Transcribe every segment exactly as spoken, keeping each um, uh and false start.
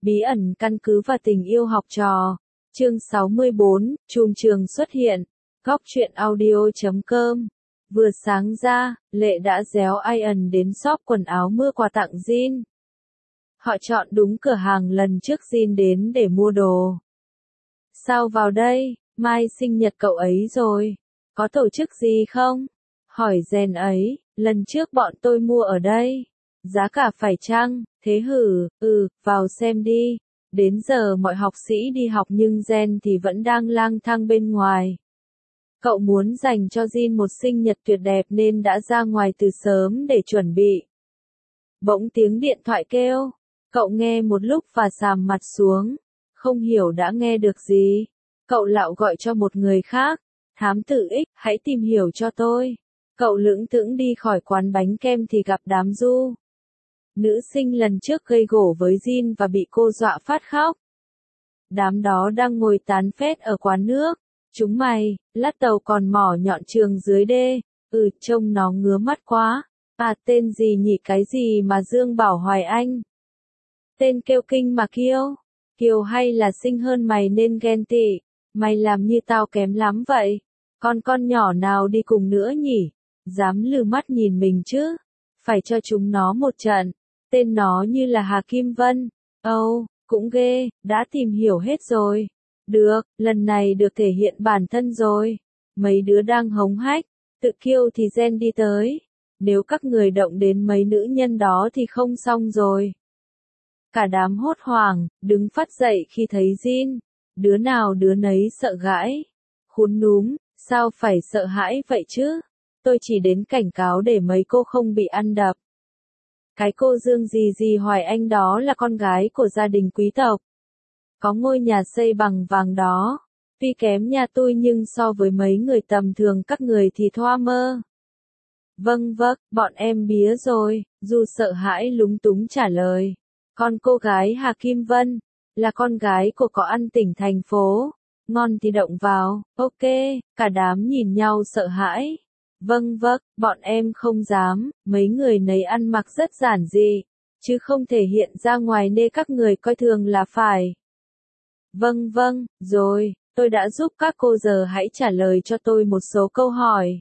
Bí ẩn căn cứ và tình yêu học trò. Chương sáu mươi bốn, Chùm trường xuất hiện. Góc truyện audio chấm com. Vừa sáng ra, Lệ đã réo Ian đến shop quần áo mua quà tặng Jin. Họ chọn đúng cửa hàng lần trước Jin đến để mua đồ. Sao vào đây, mai sinh nhật cậu ấy rồi. Có tổ chức gì không? Hỏi Jen ấy, lần trước bọn tôi mua ở đây. Giá cả phải chăng? Thế hử, ừ, vào xem đi. Đến giờ mọi học sĩ đi học nhưng Jen thì vẫn đang lang thang bên ngoài. Cậu muốn dành cho Jin một sinh nhật tuyệt đẹp nên đã ra ngoài từ sớm để chuẩn bị. Bỗng tiếng điện thoại kêu. Cậu nghe một lúc và sàm mặt xuống. Không hiểu đã nghe được gì. Cậu lạo gọi cho một người khác. Thám tử X, hãy tìm hiểu cho tôi. Cậu lững thững đi khỏi quán bánh kem thì gặp đám Du. Nữ sinh lần trước gây gổ với Jin và bị cô dọa phát khóc. Đám đó đang ngồi tán phét ở quán nước. Chúng mày, lát tàu còn mỏ nhọn trường dưới đê. Ừ, trông nó ngứa mắt quá. À, tên gì nhỉ, cái gì mà Dương bảo Hoài Anh? Tên kêu kinh mà Kiêu. Kiều hay là xinh hơn mày nên ghen tị. Mày làm như tao kém lắm vậy. Con con nhỏ nào đi cùng nữa nhỉ? Dám lừ mắt nhìn mình chứ? Phải cho chúng nó một trận. Tên nó như là Hà Kim Vân. Âu, oh, cũng ghê, đã tìm hiểu hết rồi. Được, lần này được thể hiện bản thân rồi. Mấy đứa đang hống hách, tự kiêu thì Jen đi tới. Nếu các người động đến mấy nữ nhân đó thì không xong rồi. Cả đám hốt hoảng, đứng phát dậy khi thấy Jin. Đứa nào đứa nấy sợ gãi. Khốn núm, sao phải sợ hãi vậy chứ? Tôi chỉ đến cảnh cáo để mấy cô không bị ăn đập. Cái cô Dương gì gì Hoài Anh đó là con gái của gia đình quý tộc. Có ngôi nhà xây bằng vàng đó. Tuy kém nhà tôi nhưng so với mấy người tầm thường các người thì thoa mơ. Vâng vâng, bọn em bía rồi, dù sợ hãi lúng túng trả lời. Con cô gái Hà Kim Vân, là con gái của có ăn tỉnh thành phố. Ngon thì động vào, ok, cả đám nhìn nhau sợ hãi. Vâng vâng, bọn em không dám, mấy người nấy ăn mặc rất giản dị, chứ không thể hiện ra ngoài nên các người coi thường là phải. Vâng vâng, rồi, tôi đã giúp các cô, giờ hãy trả lời cho tôi một số câu hỏi.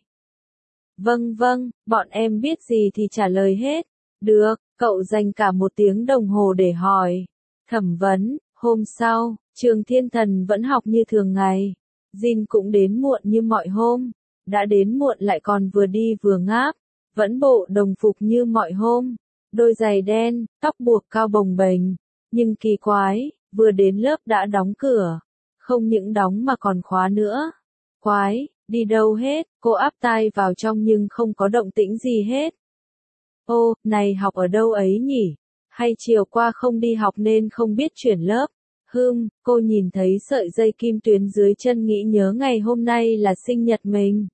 Vâng vâng, bọn em biết gì thì trả lời hết. Được, cậu dành cả một tiếng đồng hồ để hỏi. Thẩm vấn, hôm sau, trường Thiên Thần vẫn học như thường ngày. Jin cũng đến muộn như mọi hôm. Đã đến muộn lại còn vừa đi vừa ngáp. Vẫn bộ đồng phục như mọi hôm. Đôi giày đen, tóc buộc cao bồng bềnh. Nhưng kỳ quái, vừa đến lớp đã đóng cửa. Không những đóng mà còn khóa nữa. Quái, đi đâu hết, cô áp tai vào trong nhưng không có động tĩnh gì hết. Ô, này học ở đâu ấy nhỉ? Hay chiều qua không đi học nên không biết chuyển lớp? Hừm, cô nhìn thấy sợi dây kim tuyến dưới chân nghĩ nhớ ngày hôm nay là sinh nhật mình.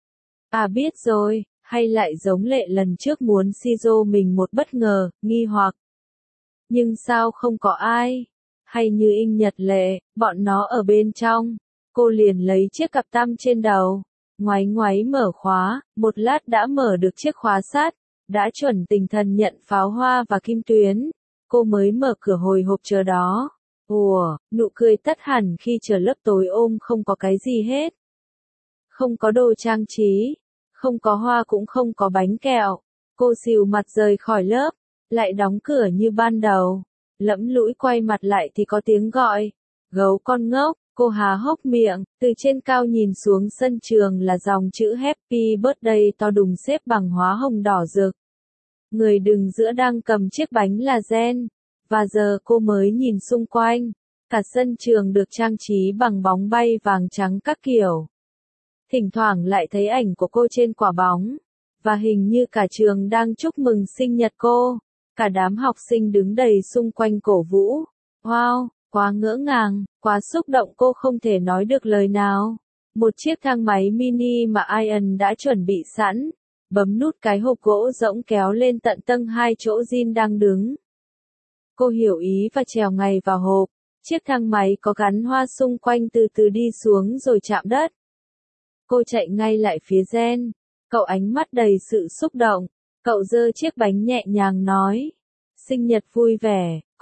À biết rồi, hay lại giống Lệ lần trước muốn Shizo mình một bất ngờ, nghi hoặc. Nhưng sao không có ai? Hay như in nhật Lệ, bọn nó ở bên trong. Cô liền lấy chiếc cặp tăm trên đầu. Ngoáy ngoáy mở khóa, một lát đã mở được chiếc khóa sắt. Đã chuẩn tinh thần nhận pháo hoa và kim tuyến. Cô mới mở cửa hồi hộp chờ đó. Ủa, nụ cười tắt hẳn khi chờ lớp tối ôm không có cái gì hết. Không có đồ trang trí, không có hoa cũng không có bánh kẹo. Cô xìu mặt rời khỏi lớp, lại đóng cửa như ban đầu. Lẫm lũi quay mặt lại thì có tiếng gọi. Gấu con ngốc, cô há hốc miệng, từ trên cao nhìn xuống sân trường là dòng chữ Happy Birthday to đùng xếp bằng hóa hồng đỏ rực. Người đứng giữa đang cầm chiếc bánh là Jen. Và giờ cô mới nhìn xung quanh. Cả sân trường được trang trí bằng bóng bay vàng trắng các kiểu. Thỉnh thoảng lại thấy ảnh của cô trên quả bóng. Và hình như cả trường đang chúc mừng sinh nhật cô. Cả đám học sinh đứng đầy xung quanh cổ vũ. Wow, quá ngỡ ngàng, quá xúc động, cô không thể nói được lời nào. Một chiếc thang máy mini mà Ian đã chuẩn bị sẵn. Bấm nút cái hộp gỗ rỗng kéo lên tận tầng hai chỗ Jin đang đứng. Cô hiểu ý và trèo ngay vào hộp. Chiếc thang máy có gắn hoa xung quanh từ từ đi xuống rồi chạm đất. Cô chạy ngay lại phía Jen. Cậu ánh mắt đầy sự xúc động. Cậu giơ chiếc bánh nhẹ nhàng nói. Sinh nhật vui vẻ, cô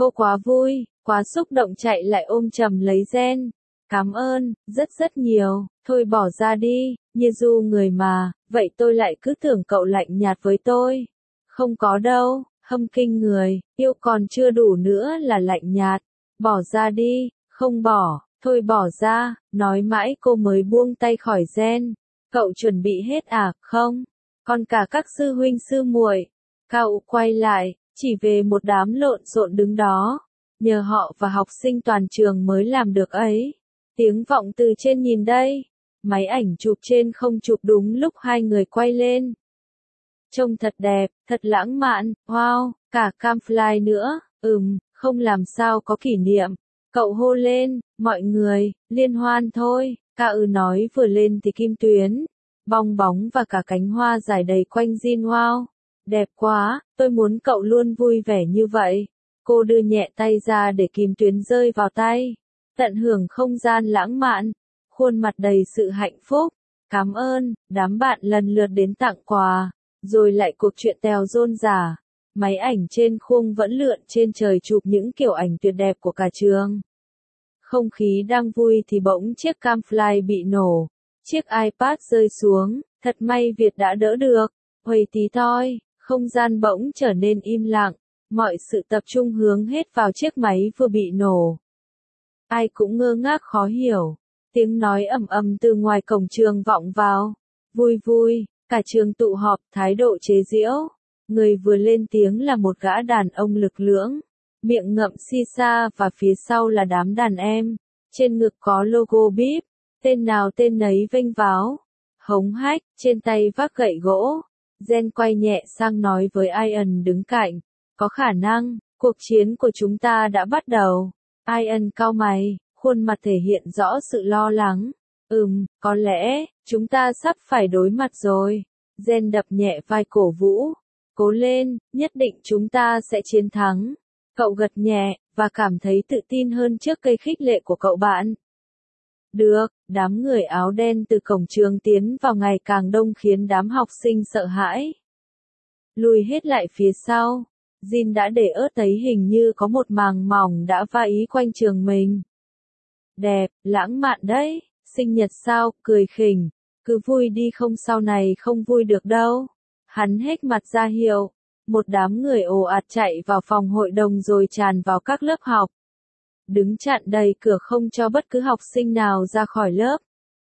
Cô quá vui, quá xúc động chạy lại ôm chầm lấy Jen. Cảm ơn, rất rất nhiều, thôi bỏ ra đi, như du người mà, vậy tôi lại cứ tưởng cậu lạnh nhạt với tôi. Không có đâu, hâm kinh người, yêu còn chưa đủ nữa là lạnh nhạt, bỏ ra đi, không bỏ, thôi bỏ ra, nói mãi cô mới buông tay khỏi Jen. Cậu chuẩn bị hết à, không? Còn cả các sư huynh sư muội. Cậu quay lại, chỉ về một đám lộn xộn đứng đó. Nhờ họ và học sinh toàn trường mới làm được ấy. Tiếng vọng từ trên nhìn đây. Máy ảnh chụp trên không chụp đúng lúc hai người quay lên. Trông thật đẹp, thật lãng mạn, wow, cả campfire nữa, ừm, không làm sao có kỷ niệm. Cậu hô lên, mọi người, liên hoan thôi, ca ư nói vừa lên thì kim tuyến, bong bóng và cả cánh hoa dài đầy quanh Jin wow. Đẹp quá, tôi muốn cậu luôn vui vẻ như vậy. Cô đưa nhẹ tay ra để kim tuyến rơi vào tay. Tận hưởng không gian lãng mạn. Khuôn mặt đầy sự hạnh phúc. Cảm ơn, đám bạn lần lượt đến tặng quà. Rồi lại cuộc chuyện tèo rôn rả. Máy ảnh trên khung vẫn lượn trên trời chụp những kiểu ảnh tuyệt đẹp của cả trường. Không khí đang vui thì bỗng chiếc campfire bị nổ. Chiếc iPad rơi xuống. Thật may Việt đã đỡ được. Huầy tí toi. Không gian bỗng trở nên im lặng, mọi sự tập trung hướng hết vào chiếc máy vừa bị nổ. Ai cũng ngơ ngác khó hiểu, tiếng nói ầm ầm từ ngoài cổng trường vọng vào. Vui vui, cả trường tụ họp, thái độ chế giễu. Người vừa lên tiếng là một gã đàn ông lực lưỡng, miệng ngậm si sa và phía sau là đám đàn em. Trên ngực có logo bíp, tên nào tên nấy vênh váo, hống hách, trên tay vác gậy gỗ. Jen quay nhẹ sang nói với Ian đứng cạnh. Có khả năng, cuộc chiến của chúng ta đã bắt đầu. Ian cau mày, khuôn mặt thể hiện rõ sự lo lắng. Ừm, có lẽ, chúng ta sắp phải đối mặt rồi. Jen đập nhẹ vai cổ Vũ. Cố lên, nhất định chúng ta sẽ chiến thắng. Cậu gật nhẹ, và cảm thấy tự tin hơn trước cây khích lệ của cậu bạn. Được, đám người áo đen từ cổng trường tiến vào ngày càng đông khiến đám học sinh sợ hãi. Lùi hết lại phía sau, Jin đã để ớt thấy hình như có một màng mỏng đã va ý quanh trường mình. Đẹp, lãng mạn đấy, sinh nhật sao, cười khỉnh, cứ vui đi không sau này không vui được đâu. Hắn hét mặt ra hiệu, một đám người ồ ạt chạy vào phòng hội đồng rồi tràn vào các lớp học. Đứng chặn đầy cửa không cho bất cứ học sinh nào ra khỏi lớp.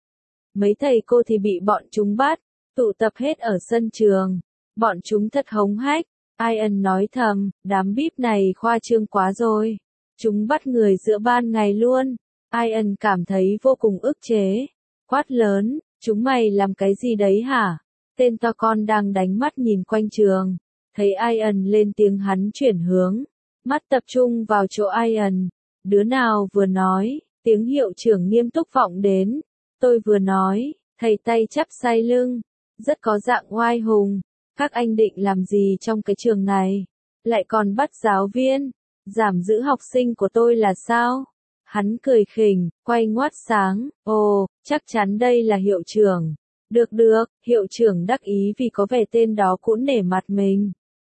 Mấy thầy cô thì bị bọn chúng bắt, tụ tập hết ở sân trường. Bọn chúng thật hống hách. Ian nói thầm, đám bíp này khoa trương quá rồi. Chúng bắt người giữa ban ngày luôn. Ian cảm thấy vô cùng ức chế. Quát lớn, chúng mày làm cái gì đấy hả? Tên to con đang đánh mắt nhìn quanh trường. Thấy Ian lên tiếng hắn chuyển hướng. Mắt tập trung vào chỗ Ian. Đứa nào vừa nói, tiếng hiệu trưởng nghiêm túc vọng đến. Tôi vừa nói, thầy tay chắp sau lưng, rất có dạng oai hùng. Các anh định làm gì trong cái trường này? Lại còn bắt giáo viên, giảm giữ học sinh của tôi là sao? Hắn cười khỉnh, quay ngoắt sáng, ồ, chắc chắn đây là hiệu trưởng. Được được, hiệu trưởng đắc ý vì có vẻ tên đó cũng nể mặt mình.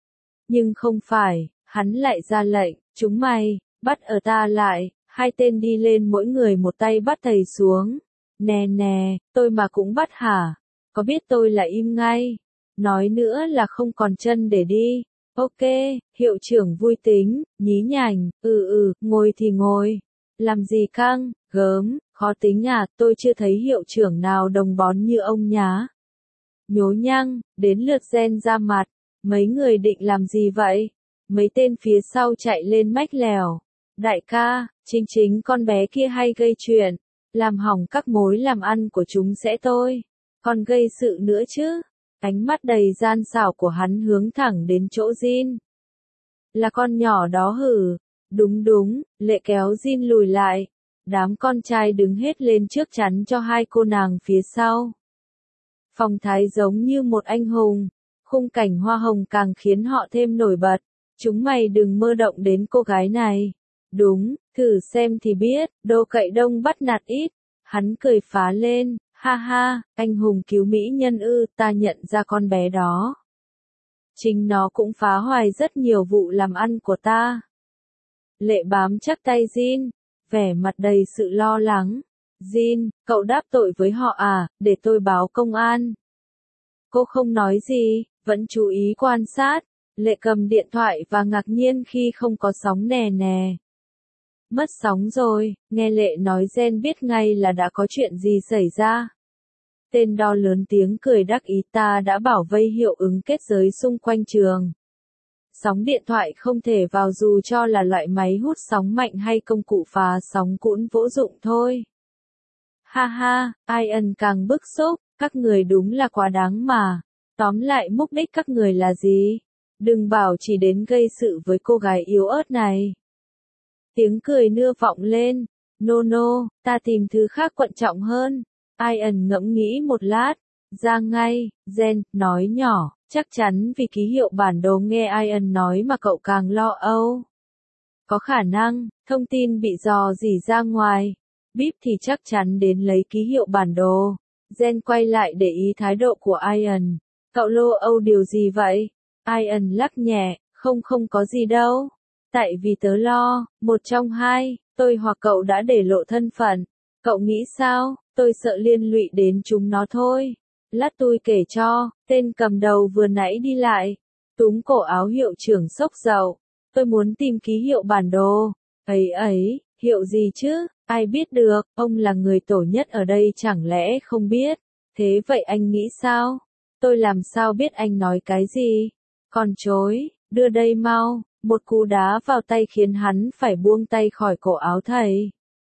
Nhưng không phải, hắn lại ra lệnh, chúng mày, bắt ở ta lại, hai tên đi lên mỗi người một tay bắt thầy xuống. Nè nè, tôi mà cũng bắt hả? Có biết tôi là im ngay. Nói nữa là không còn chân để đi. Ok, hiệu trưởng vui tính, nhí nhảnh, ừ ừ, ngồi thì ngồi. Làm gì căng, gớm, khó tính à, tôi chưa thấy hiệu trưởng nào đồng bón như ông nhá. Nhố nhăng, đến lượt Jen ra mặt, mấy người định làm gì vậy? Mấy tên phía sau chạy lên mách lèo. Đại ca, chính chính con bé kia hay gây chuyện, làm hỏng các mối làm ăn của chúng sẽ tôi. Còn gây sự nữa chứ? Ánh mắt đầy gian xảo của hắn hướng thẳng đến chỗ Jin. Là con nhỏ đó hử? Đúng đúng, lệ kéo Jin lùi lại. Đám con trai đứng hết lên trước chắn cho hai cô nàng phía sau. Phong thái giống như một anh hùng. Khung cảnh hoa hồng càng khiến họ thêm nổi bật. Chúng mày đừng mơ động đến cô gái này. Đúng, thử xem thì biết, đồ cậy đông bắt nạt ít. Hắn cười phá lên, ha ha, anh hùng cứu mỹ nhân ư, ta nhận ra con bé đó. Chính nó cũng phá hoại rất nhiều vụ làm ăn của ta. Lệ bám chắc tay Jin, vẻ mặt đầy sự lo lắng. Jin, cậu đáp tội với họ à, để tôi báo công an. Cô không nói gì, vẫn chú ý quan sát. Lệ cầm điện thoại và ngạc nhiên khi không có sóng nè nè. Mất sóng rồi, nghe Lệ nói Jen biết ngay là đã có chuyện gì xảy ra. Tên đo lớn tiếng cười đắc ý, ta đã bảo vây hiệu ứng kết giới xung quanh trường. Sóng điện thoại không thể vào dù cho là loại máy hút sóng mạnh hay công cụ phá sóng cũng vô dụng thôi. Ha ha, Ian càng bức xúc, các người đúng là quá đáng mà. Tóm lại mục đích các người là gì? Đừng bảo chỉ đến gây sự với cô gái yếu ớt này. Tiếng cười nưa vọng lên. No no, ta tìm thứ khác quan trọng hơn. Ian ngẫm nghĩ một lát. Ra ngay, Jen, nói nhỏ, chắc chắn vì ký hiệu bản đồ nghe Ian nói mà cậu càng lo âu. Có khả năng, thông tin bị dò dỉ ra ngoài. Bíp thì chắc chắn đến lấy ký hiệu bản đồ. Jen quay lại để ý thái độ của Ian. Cậu lo âu điều gì vậy? Ian lắc nhẹ, không không có gì đâu. Tại vì tớ lo, một trong hai, tôi hoặc cậu đã để lộ thân phận. Cậu nghĩ sao? Tôi sợ liên lụy đến chúng nó thôi. Lát tôi kể cho, tên cầm đầu vừa nãy đi lại. Túm cổ áo hiệu trưởng xốc dầu. Tôi muốn tìm ký hiệu bản đồ. Ấy ấy, hiệu gì chứ? Ai biết được, ông là người tổ nhất ở đây chẳng lẽ không biết. Thế vậy anh nghĩ sao? Tôi làm sao biết anh nói cái gì? Còn chối, đưa đây mau. Một cú đá vào tay khiến hắn phải buông tay khỏi cổ áo thầy.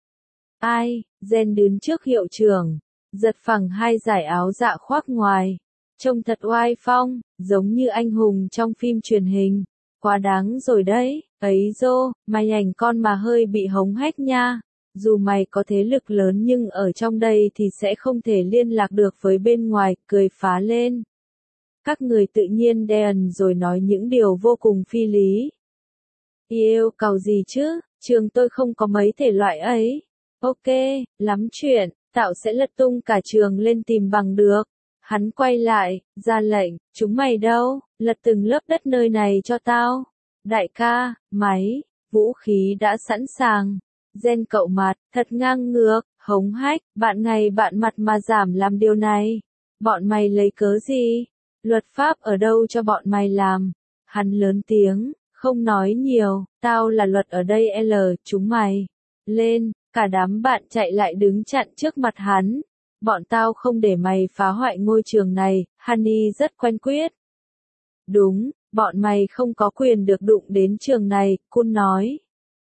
Ai, Jen đứng trước hiệu trưởng, giật phẳng hai dải áo dạ khoác ngoài. Trông thật oai phong, giống như anh hùng trong phim truyền hình. Quá đáng rồi đấy, ấy dô, mày ảnh con mà hơi bị hống hách nha. Dù mày có thế lực lớn nhưng ở trong đây thì sẽ không thể liên lạc được với bên ngoài, cười phá lên. Các người tự nhiên đèn rồi nói những điều vô cùng phi lý. Yêu cầu gì chứ, trường tôi không có mấy thể loại ấy. Ok, lắm chuyện, tạo sẽ lật tung cả trường lên tìm bằng được. Hắn quay lại, ra lệnh, chúng mày đâu, lật từng lớp đất nơi này cho tao. Đại ca, máy, vũ khí đã sẵn sàng. Jen cậu mặt, thật ngang ngược, hống hách, bạn ngày bạn mặt mà giảm làm điều này. Bọn mày lấy cớ gì? Luật pháp ở đâu cho bọn mày làm? Hắn lớn tiếng, không nói nhiều, tao là luật ở đây L, chúng mày. Lên, cả đám bạn chạy lại đứng chặn trước mặt hắn. Bọn tao không để mày phá hoại ngôi trường này, Honey rất quen quyết. Đúng, bọn mày không có quyền được đụng đến trường này, Kun nói.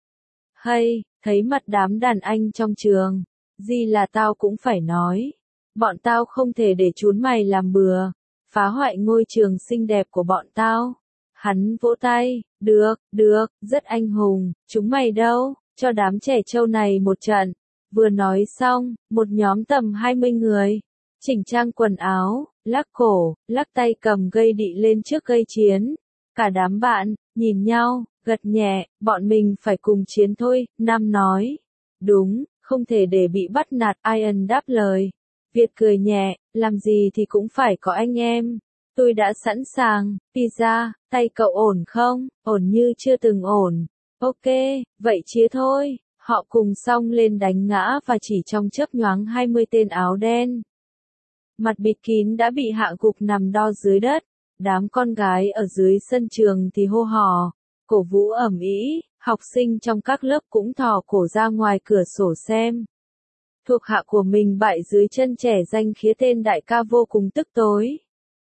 Hay, thấy mặt đám đàn anh trong trường, gì là tao cũng phải nói. Bọn tao không thể để chúng mày làm bừa, phá hoại ngôi trường xinh đẹp của bọn tao. Hắn vỗ tay, được, được, rất anh hùng, chúng mày đâu, cho đám trẻ trâu này một trận. Vừa nói xong, một nhóm tầm hai mươi người, chỉnh trang quần áo, lắc cổ, lắc tay cầm gây đị lên trước gây chiến. Cả đám bạn, nhìn nhau, gật nhẹ, bọn mình phải cùng chiến thôi, Nam nói. Đúng, không thể để bị bắt nạt, Ian đáp lời. Việt cười nhẹ, làm gì thì cũng phải có anh em. Tôi đã sẵn sàng, pizza, tay cậu ổn không? Ổn như chưa từng ổn. Ok, vậy chia thôi. Họ cùng xông lên đánh ngã và chỉ trong chớp nhoáng hai mươi tên áo đen. Mặt bịt kín đã bị hạ gục nằm đo dưới đất. Đám con gái ở dưới sân trường thì hô hò, cổ vũ ầm ĩ, học sinh trong các lớp cũng thò cổ ra ngoài cửa sổ xem. Thuộc hạ của mình bại dưới chân trẻ danh khía tên đại ca vô cùng tức tối.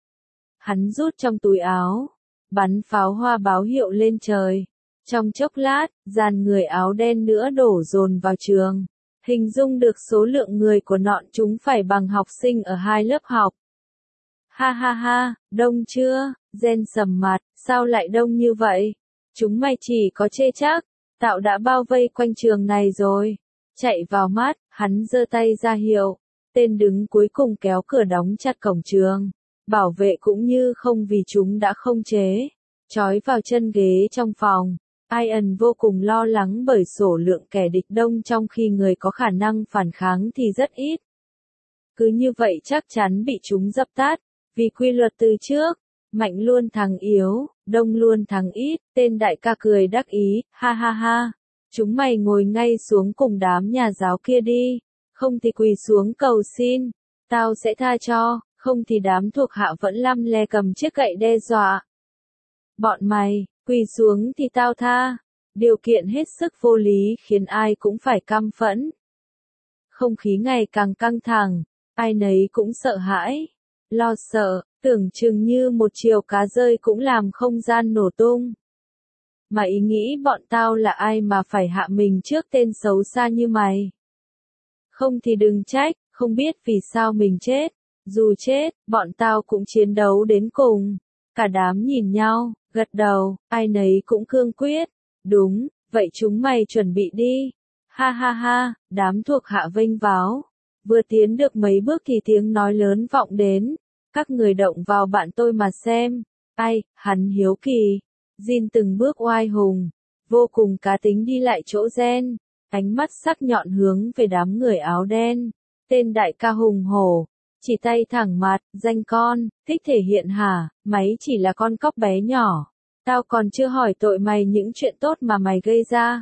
Hắn rút trong túi áo, bắn pháo hoa báo hiệu lên trời. Trong chốc lát, dàn người áo đen nữa đổ dồn vào trường. Hình dung được số lượng người của nọn chúng phải bằng học sinh ở hai lớp học. Ha ha ha, đông chưa? Jen sầm mặt, sao lại đông như vậy? Chúng mày chỉ có chê chắc, tạo đã bao vây quanh trường này rồi. Chạy vào mắt, hắn giơ tay ra hiệu. Tên đứng cuối cùng kéo cửa đóng chặt cổng trường. Bảo vệ cũng như không vì chúng đã không chế. Trói vào chân ghế trong phòng. Ian vô cùng lo lắng bởi số lượng kẻ địch đông trong khi người có khả năng phản kháng thì rất ít. Cứ như vậy chắc chắn bị chúng dập tắt. Vì quy luật từ trước, mạnh luôn thắng yếu, đông luôn thắng ít, tên đại ca cười đắc ý, ha ha ha. Chúng mày ngồi ngay xuống cùng đám nhà giáo kia đi, không thì quỳ xuống cầu xin, tao sẽ tha cho, không thì đám thuộc hạ vẫn lăm le cầm chiếc gậy đe dọa. Bọn mày, quỳ xuống thì tao tha. Điều kiện hết sức vô lý khiến ai cũng phải căm phẫn. Không khí ngày càng căng thẳng, ai nấy cũng sợ hãi, lo sợ, tưởng chừng như một chiều cá rơi cũng làm không gian nổ tung. Mà ý nghĩ bọn tao là ai mà phải hạ mình trước tên xấu xa như mày? Không thì đừng trách, không biết vì sao mình chết. Dù chết, bọn tao cũng chiến đấu đến cùng. Cả đám nhìn nhau, gật đầu, ai nấy cũng cương quyết. Đúng, vậy chúng mày chuẩn bị đi. Ha ha ha, đám thuộc hạ vênh váo. Vừa tiến được mấy bước thì tiếng nói lớn vọng đến. Các người động vào bạn tôi mà xem. Ai, hắn hiếu kỳ. Jin từng bước oai hùng, vô cùng cá tính đi lại chỗ Gen. Ánh mắt sắc nhọn hướng về đám người áo đen. Tên đại ca hùng hổ. Chỉ tay thẳng mặt, danh con, thích thể hiện hả, mày chỉ là con cóc bé nhỏ. Tao còn chưa hỏi tội mày những chuyện tốt mà mày gây ra.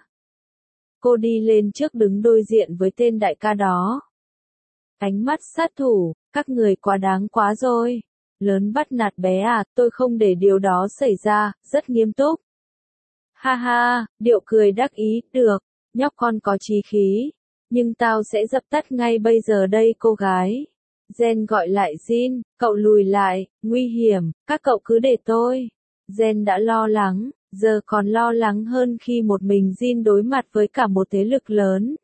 Cô đi lên trước đứng đối diện với tên đại ca đó. Ánh mắt sát thủ, các người quá đáng quá rồi. Lớn bắt nạt bé à, tôi không để điều đó xảy ra, rất nghiêm túc. Ha ha, điệu cười đắc ý, được, nhóc con có chí khí. Nhưng tao sẽ dập tắt ngay bây giờ đây cô gái. Gen gọi lại Jin, cậu lùi lại, nguy hiểm, các cậu cứ để tôi. Gen đã lo lắng, giờ còn lo lắng hơn khi một mình Jin đối mặt với cả một thế lực lớn.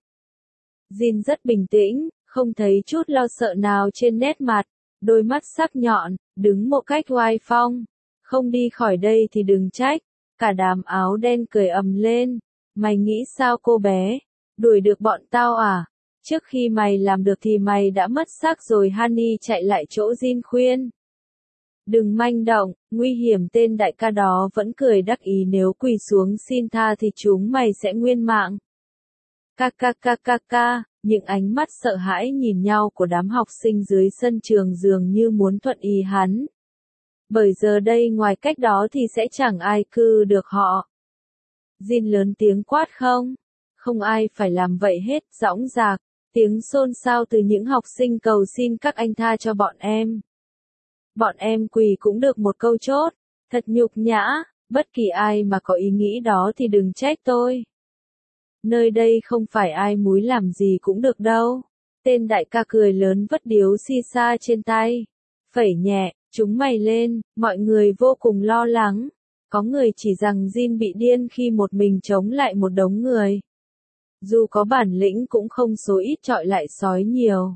Jin rất bình tĩnh, không thấy chút lo sợ nào trên nét mặt, đôi mắt sắc nhọn, đứng một cách oai phong. Không đi khỏi đây thì đừng trách. Cả đám áo đen cười ầm lên. Mày nghĩ sao cô bé? Đuổi được bọn tao à? Trước khi mày làm được thì mày đã mất xác rồi. Honey chạy lại chỗ Jin khuyên. Đừng manh động, nguy hiểm. Tên đại ca đó vẫn cười đắc ý, nếu quỳ xuống xin tha thì chúng mày sẽ nguyên mạng. Ca ca ca ca ca, những ánh mắt sợ hãi nhìn nhau của đám học sinh dưới sân trường dường như muốn thuận ý hắn. Bởi giờ đây ngoài cách đó thì sẽ chẳng ai cư được họ. Jin lớn tiếng quát không? Không ai phải làm vậy hết, dõng dạc. Tiếng xôn xao từ những học sinh cầu xin các anh tha cho bọn em. Bọn em quỳ cũng được một câu chốt. Thật nhục nhã, bất kỳ ai mà có ý nghĩ đó thì đừng trách tôi. Nơi đây không phải ai múi làm gì cũng được đâu. Tên đại ca cười lớn vất điếu xì xa trên tay. Phẩy nhẹ, chúng mày lên, mọi người vô cùng lo lắng. Có người chỉ rằng Jin bị điên khi một mình chống lại một đống người. Dù có bản lĩnh cũng không số ít chọi lại sói nhiều.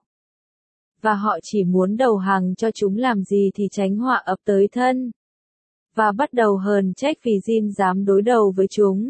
Và họ chỉ muốn đầu hàng cho chúng làm gì thì tránh họa ập tới thân. Và bắt đầu hờn trách vì Jin dám đối đầu với chúng.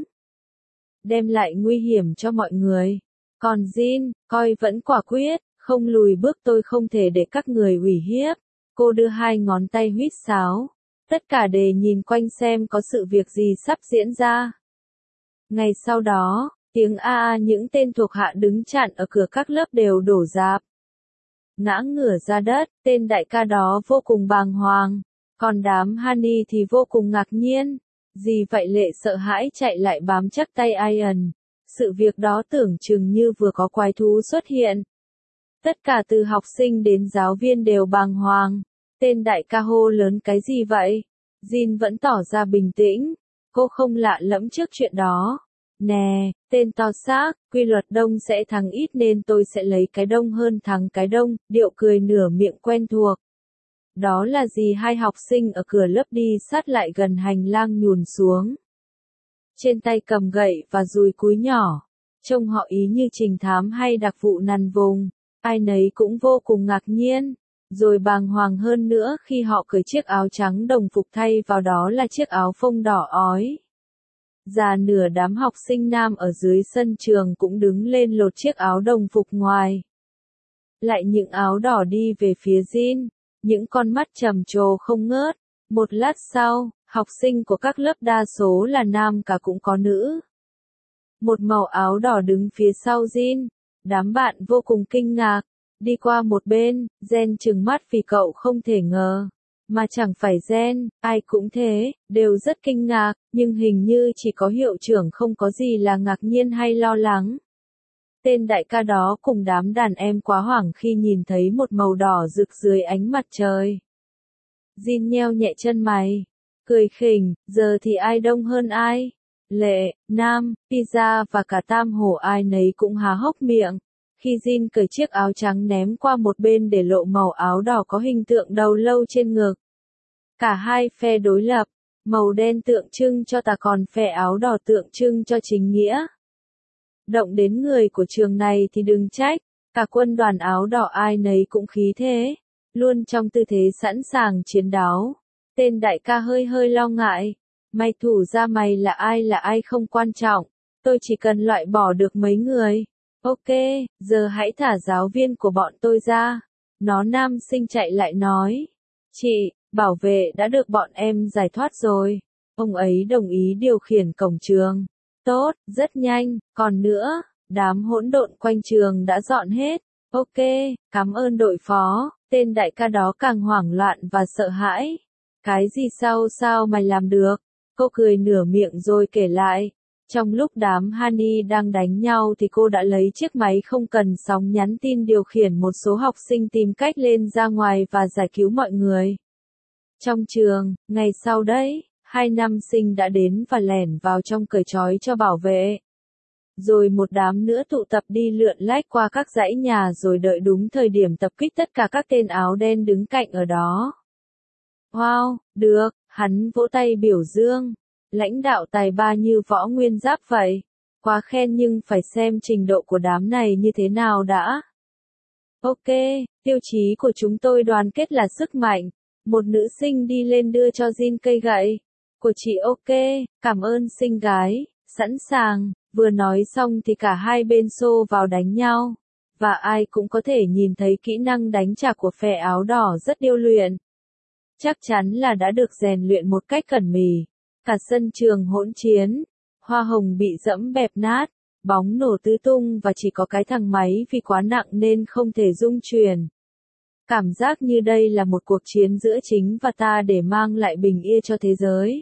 Đem lại nguy hiểm cho mọi người. Còn Jin, coi vẫn quả quyết, không lùi bước, tôi không thể để các người ủy hiếp. Cô đưa hai ngón tay huýt sáo. Tất cả đều nhìn quanh xem có sự việc gì sắp diễn ra. Ngày sau đó, tiếng a a những tên thuộc hạ đứng chặn ở cửa các lớp đều đổ rạp. Ngã ngửa ra đất, tên đại ca đó vô cùng bàng hoàng. Còn đám Honey thì vô cùng ngạc nhiên. Gì vậy? Lệ sợ hãi chạy lại bám chắc tay Ian. Sự việc đó tưởng chừng như vừa có quái thú xuất hiện. Tất cả từ học sinh đến giáo viên đều bàng hoàng. Tên đại ca hô lớn cái gì vậy? Jin vẫn tỏ ra bình tĩnh. Cô không lạ lẫm trước chuyện đó. Nè, tên to xác, quy luật đông sẽ thắng ít nên tôi sẽ lấy cái đông hơn thắng cái đông, điệu cười nửa miệng quen thuộc. Đó là gì? Hai học sinh ở cửa lớp đi sát lại gần hành lang nhùn xuống. Trên tay cầm gậy và dùi cúi nhỏ. Trông họ ý như trình thám hay đặc vụ nằn vùng. Ai nấy cũng vô cùng ngạc nhiên. Rồi bàng hoàng hơn nữa khi họ cởi chiếc áo trắng đồng phục thay vào đó là chiếc áo phông đỏ ói. Già nửa đám học sinh nam ở dưới sân trường cũng đứng lên lột chiếc áo đồng phục ngoài. Lại những áo đỏ đi về phía Jin. Những con mắt trầm trồ không ngớt. Một lát sau, học sinh của các lớp đa số là nam cả cũng có nữ. Một màu áo đỏ đứng phía sau Jin. Đám bạn vô cùng kinh ngạc. Đi qua một bên, Gen trừng mắt vì cậu không thể ngờ. Mà chẳng phải Gen, ai cũng thế, đều rất kinh ngạc, nhưng hình như chỉ có hiệu trưởng không có gì là ngạc nhiên hay lo lắng. Tên đại ca đó cùng đám đàn em quá hoảng khi nhìn thấy một màu đỏ rực dưới ánh mặt trời. Jin nheo nhẹ chân mày, cười khỉnh, giờ thì ai đông hơn ai? Lệ, Nam, Pizza và cả Tam Hổ ai nấy cũng há hốc miệng. Khi Jin cởi chiếc áo trắng ném qua một bên để lộ màu áo đỏ có hình tượng đầu lâu trên ngực. Cả hai phe đối lập, màu đen tượng trưng cho tà còn phe áo đỏ tượng trưng cho chính nghĩa. Động đến người của trường này thì đừng trách, cả quân đoàn áo đỏ ai nấy cũng khí thế, luôn trong tư thế sẵn sàng chiến đấu. Tên đại ca hơi hơi lo ngại, mày thủ ra mày là ai là ai không quan trọng, tôi chỉ cần loại bỏ được mấy người. Ok, giờ hãy thả giáo viên của bọn tôi ra. Nó nam sinh chạy lại nói, chị, bảo vệ đã được bọn em giải thoát rồi. Ông ấy đồng ý điều khiển cổng trường. Tốt, rất nhanh, còn nữa, đám hỗn độn quanh trường đã dọn hết. Ok, cảm ơn đội phó. Tên đại ca đó càng hoảng loạn và sợ hãi. Cái gì sao sao mày làm được? Cô cười nửa miệng rồi kể lại. Trong lúc đám Hani đang đánh nhau thì cô đã lấy chiếc máy không cần sóng nhắn tin điều khiển một số học sinh tìm cách lên ra ngoài và giải cứu mọi người. Trong trường, ngày sau đấy, hai nam sinh đã đến và lẻn vào trong cởi trói cho bảo vệ. Rồi một đám nữa tụ tập đi lượn lách qua các dãy nhà rồi đợi đúng thời điểm tập kích tất cả các tên áo đen đứng cạnh ở đó. Wow, được, hắn vỗ tay biểu dương. Lãnh đạo tài ba như Võ Nguyên Giáp vậy. Quá khen nhưng phải xem trình độ của đám này như thế nào đã. Ok, tiêu chí của chúng tôi đoàn kết là sức mạnh. Một nữ sinh đi lên đưa cho Jin cây gậy. Của chị ok, cảm ơn xinh gái, sẵn sàng. Vừa nói xong thì cả hai bên xô vào đánh nhau. Và ai cũng có thể nhìn thấy kỹ năng đánh trả của phe áo đỏ rất điêu luyện. Chắc chắn là đã được rèn luyện một cách cẩn mỉ. Cả sân trường hỗn chiến, hoa hồng bị dẫm bẹp nát, bóng nổ tứ tung và chỉ có cái thang máy vì quá nặng nên không thể dung chuyển. Cảm giác như đây là một cuộc chiến giữa chính và ta để mang lại bình yên cho thế giới.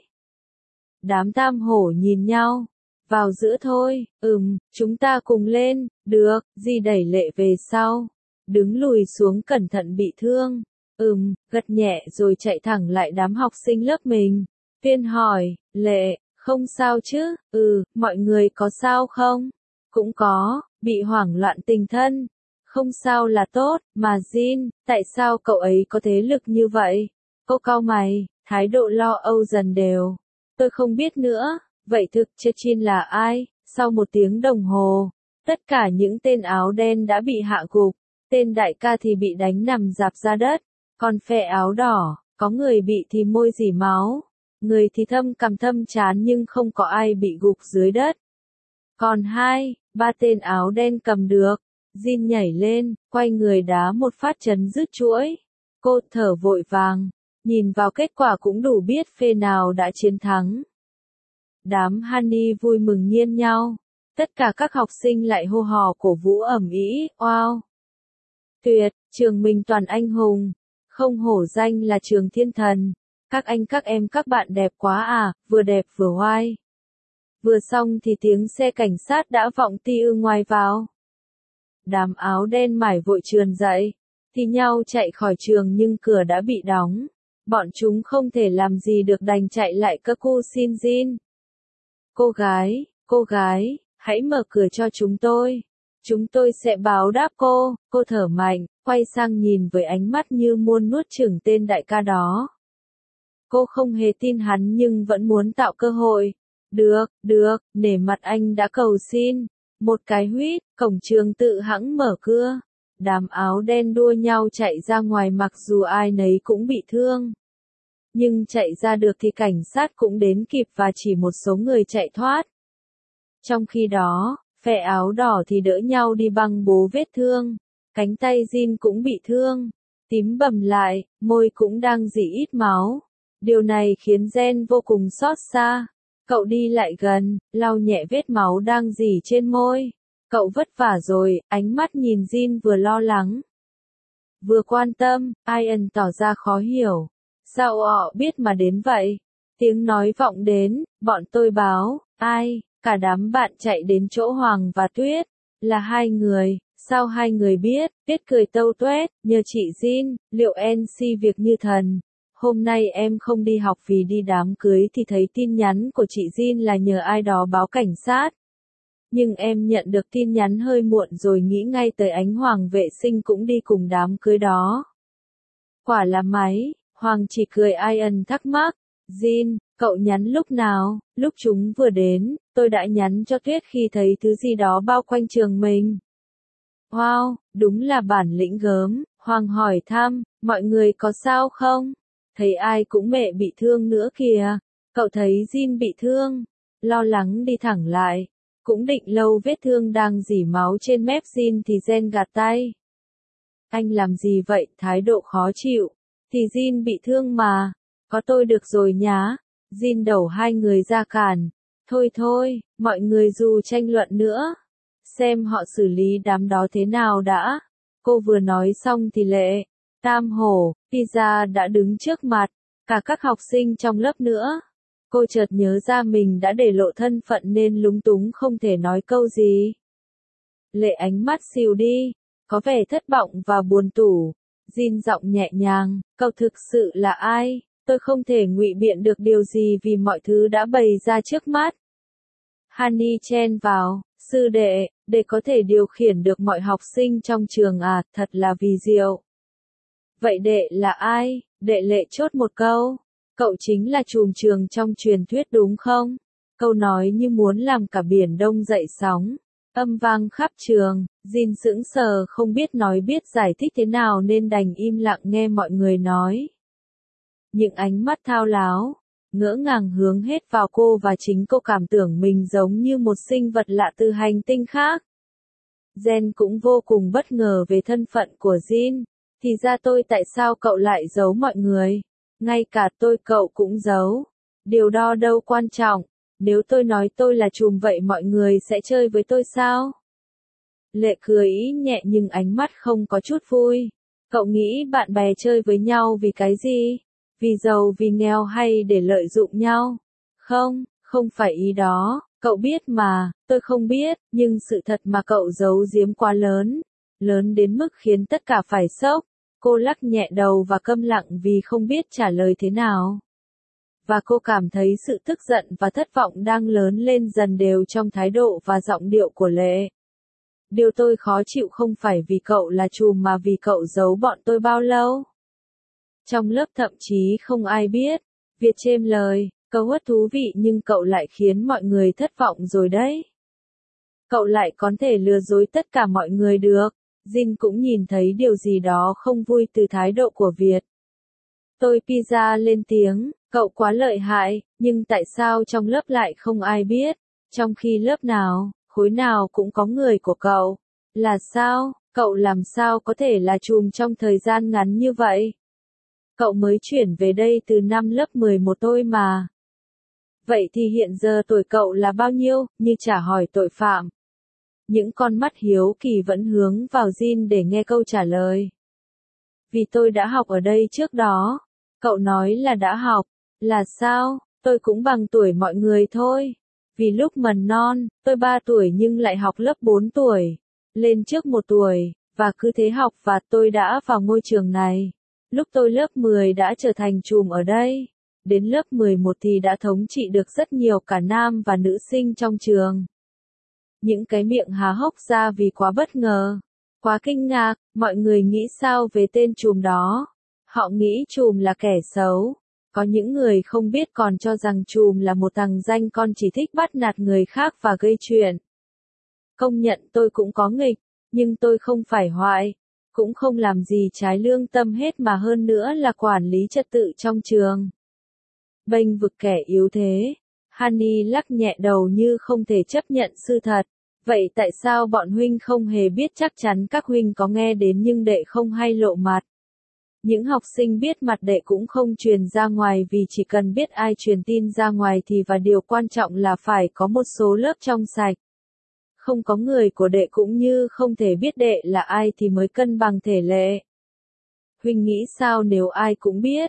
Đám Tam Hổ nhìn nhau, vào giữa thôi, ừm, chúng ta cùng lên, được, Di đẩy Lệ về sau, đứng lùi xuống cẩn thận bị thương, ừm, gật nhẹ rồi chạy thẳng lại đám học sinh lớp mình. Viên hỏi, Lệ, không sao chứ, ừ, mọi người có sao không? Cũng có, bị hoảng loạn tình thân. Không sao là tốt, mà Jin, tại sao cậu ấy có thế lực như vậy? Cô cau mày, thái độ lo âu dần đều. Tôi không biết nữa, vậy thực Chechin là ai? Sau một tiếng đồng hồ, tất cả những tên áo đen đã bị hạ gục, tên đại ca thì bị đánh nằm rạp ra đất, còn phe áo đỏ, có người bị thì môi rỉ máu. Người thì thâm cằm thâm chán nhưng không có ai bị gục dưới đất. Còn hai, ba tên áo đen cầm được. Jin nhảy lên, quay người đá một phát chấn dứt chuỗi. Cô thở vội vàng, nhìn vào kết quả cũng đủ biết phe nào đã chiến thắng. Đám Hani vui mừng nghiêng nhau. Tất cả các học sinh lại hô hò cổ vũ ầm ĩ, wow. Tuyệt, trường mình toàn anh hùng. Không hổ danh là trường thiên thần. Các anh các em các bạn đẹp quá à, vừa đẹp vừa oai. Vừa xong thì tiếng xe cảnh sát đã vọng ti ư ngoài vào. Đám áo đen mải vội trườn dậy, thì nhau chạy khỏi trường nhưng cửa đã bị đóng. Bọn chúng không thể làm gì được đành chạy lại cơ cu xin Jin. Cô gái, cô gái, hãy mở cửa cho chúng tôi. Chúng tôi sẽ báo đáp cô. Cô thở mạnh, quay sang nhìn với ánh mắt như muốn nuốt chửng tên đại ca đó. Cô không hề tin hắn nhưng vẫn muốn tạo cơ hội. Được, được, nể mặt anh đã cầu xin. Một cái huýt, cổng trường tự hẵng mở cửa. Đám áo đen đua nhau chạy ra ngoài mặc dù ai nấy cũng bị thương. Nhưng chạy ra được thì cảnh sát cũng đến kịp và chỉ một số người chạy thoát. Trong khi đó, phe áo đỏ thì đỡ nhau đi băng bó vết thương. Cánh tay Jin cũng bị thương. Tím bầm lại, môi cũng đang rỉ ít máu. Điều này khiến Gen vô cùng xót xa. Cậu đi lại gần, lau nhẹ vết máu đang rỉ trên môi. Cậu vất vả rồi, ánh mắt nhìn Jin vừa lo lắng, vừa quan tâm. Ian tỏ ra khó hiểu. Sao họ biết mà đến vậy? Tiếng nói vọng đến, bọn tôi báo, ai? Cả đám bạn chạy đến chỗ Hoàng và Tuyết. Là hai người, sao hai người biết? Tuyết cười tâu tuét, nhờ chị Jin, liệu en xê việc như thần. Hôm nay em không đi học vì đi đám cưới thì thấy tin nhắn của chị Jin là nhờ ai đó báo cảnh sát. Nhưng em nhận được tin nhắn hơi muộn rồi nghĩ ngay tới Ánh Hoàng vệ sinh cũng đi cùng đám cưới đó. Quả là máy, Hoàng chỉ cười Ian thắc mắc. Jin, cậu nhắn lúc nào? Lúc chúng vừa đến, tôi đã nhắn cho Tuyết khi thấy thứ gì đó bao quanh trường mình. Wow, đúng là bản lĩnh gớm, Hoàng hỏi thăm, mọi người có sao không? Thấy ai cũng mẹ bị thương nữa kìa. Cậu thấy Jin bị thương, lo lắng đi thẳng lại. Cũng định lâu vết thương đang rỉ máu trên mép Jin thì Jen gạt tay. Anh làm gì vậy, thái độ khó chịu. Thì Jin bị thương mà. Có tôi được rồi nhá. Jin đẩu hai người ra cản. Thôi thôi, mọi người dù tranh luận nữa. Xem họ xử lý đám đó thế nào đã. Cô vừa nói xong thì Lệ, Tam Hổ, Pizza đã đứng trước mặt. Cả các học sinh trong lớp nữa. Cô chợt nhớ ra mình đã để lộ thân phận nên lúng túng không thể nói câu gì. Lệ ánh mắt xìu đi, có vẻ thất vọng và buồn tủi. Jin giọng nhẹ nhàng, cậu thực sự là ai? Tôi không thể ngụy biện được điều gì vì mọi thứ đã bày ra trước mắt. Honey chen vào, sư đệ, để có thể điều khiển được mọi học sinh trong trường à, thật là vì diệu. Vậy đệ là ai? Đệ Lệ chốt một câu. Cậu chính là trùm trường trong truyền thuyết đúng không? Câu nói như muốn làm cả biển Đông dậy sóng. Âm vang khắp trường, Jin sững sờ không biết nói biết giải thích thế nào nên đành im lặng nghe mọi người nói. Những ánh mắt thao láo, ngỡ ngàng hướng hết vào cô và chính cô cảm tưởng mình giống như một sinh vật lạ từ hành tinh khác. Jen cũng vô cùng bất ngờ về thân phận của Jin. Thì ra tôi tại sao cậu lại giấu mọi người? Ngay cả tôi cậu cũng giấu. Điều đó đâu quan trọng. Nếu tôi nói tôi là trùm vậy mọi người sẽ chơi với tôi sao? Lệ cười nhẹ nhưng ánh mắt không có chút vui. Cậu nghĩ bạn bè chơi với nhau vì cái gì? Vì giàu vì nghèo hay để lợi dụng nhau? Không, không phải ý đó. Cậu biết mà, tôi không biết, nhưng sự thật mà cậu giấu giếm quá lớn. Lớn đến mức khiến tất cả phải sốc. Cô lắc nhẹ đầu và câm lặng vì không biết trả lời thế nào. Và cô cảm thấy sự tức giận và thất vọng đang lớn lên dần đều trong thái độ và giọng điệu của Lệ. Điều tôi khó chịu không phải vì cậu là trùm mà vì cậu giấu bọn tôi bao lâu. Trong lớp thậm chí không ai biết. Việt chêm lời, câu hất thú vị nhưng cậu lại khiến mọi người thất vọng rồi đấy. Cậu lại có thể lừa dối tất cả mọi người được. Jin cũng nhìn thấy điều gì đó không vui từ thái độ của Việt. Tôi Pizza lên tiếng, cậu quá lợi hại, nhưng tại sao trong lớp lại không ai biết, trong khi lớp nào, khối nào cũng có người của cậu. Là sao, cậu làm sao có thể là trùm trong thời gian ngắn như vậy? Cậu mới chuyển về đây từ năm lớp mười một thôi mà. Vậy thì hiện giờ tuổi cậu là bao nhiêu, như trả hỏi tội phạm. Những con mắt hiếu kỳ vẫn hướng vào Jin để nghe câu trả lời. Vì tôi đã học ở đây trước đó. Cậu nói là đã học. Là sao? Tôi cũng bằng tuổi mọi người thôi. Vì lúc mầm non, tôi ba tuổi nhưng lại học lớp bốn tuổi. Lên trước một tuổi, và cứ thế học và tôi đã vào ngôi trường này. Lúc tôi lớp mười đã trở thành trùm ở đây. Đến lớp mười một thì đã thống trị được rất nhiều cả nam và nữ sinh trong trường. Những cái miệng há hốc ra vì quá bất ngờ. Quá kinh ngạc, mọi người nghĩ sao về tên trùm đó? Họ nghĩ trùm là kẻ xấu. Có những người không biết còn cho rằng trùm là một thằng danh con chỉ thích bắt nạt người khác và gây chuyện. Công nhận tôi cũng có nghịch, nhưng tôi không phải hoại. Cũng không làm gì trái lương tâm hết mà hơn nữa là quản lý trật tự trong trường. Bênh vực kẻ yếu thế. Honey lắc nhẹ đầu như không thể chấp nhận sự thật. Vậy tại sao bọn huynh không hề biết chắc chắn các huynh có nghe đến nhưng đệ không hay lộ mặt? Những học sinh biết mặt đệ cũng không truyền ra ngoài vì chỉ cần biết ai truyền tin ra ngoài thì và điều quan trọng là phải có một số lớp trong sạch. Không có người của đệ cũng như không thể biết đệ là ai thì mới cân bằng thể lệ. Huynh nghĩ sao nếu ai cũng biết?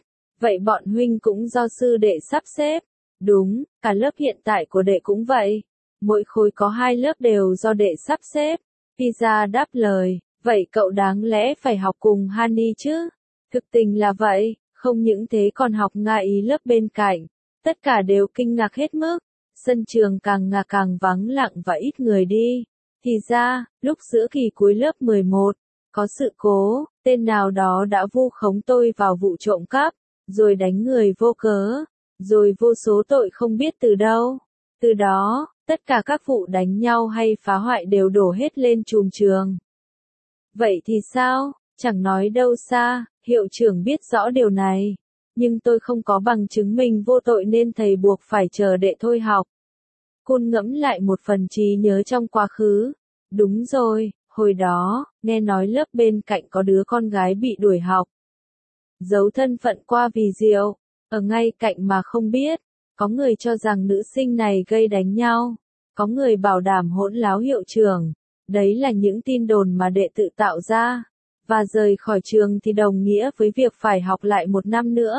Vậy bọn huynh cũng do sư đệ sắp xếp? Đúng, cả lớp hiện tại của đệ cũng vậy. Mỗi khối có hai lớp đều do đệ sắp xếp. Pizza đáp lời, vậy cậu đáng lẽ phải học cùng Hani chứ? Thực tình là vậy, không những thế còn học nga ý lớp bên cạnh. Tất cả đều kinh ngạc hết mức. Sân trường càng ngà càng vắng lặng và ít người đi. Thì ra, lúc giữa kỳ cuối lớp mười một, có sự cố, tên nào đó đã vu khống tôi vào vụ trộm cắp, rồi đánh người vô cớ, rồi vô số tội không biết từ đâu. Từ đó, tất cả các vụ đánh nhau hay phá hoại đều đổ hết lên chùm trường. Vậy thì sao? Chẳng nói đâu xa, hiệu trưởng biết rõ điều này. Nhưng tôi không có bằng chứng mình vô tội nên thầy buộc phải chờ đệ thôi học. Cun ngẫm lại một phần trí nhớ trong quá khứ. Đúng rồi, hồi đó, nghe nói lớp bên cạnh có đứa con gái bị đuổi học. Giấu thân phận qua vì rượu, ở ngay cạnh mà không biết. Có người cho rằng nữ sinh này gây đánh nhau. Có người bảo đảm hỗn láo hiệu trưởng. Đấy là những tin đồn mà đệ tự tạo ra. Và rời khỏi trường thì đồng nghĩa với việc phải học lại một năm nữa.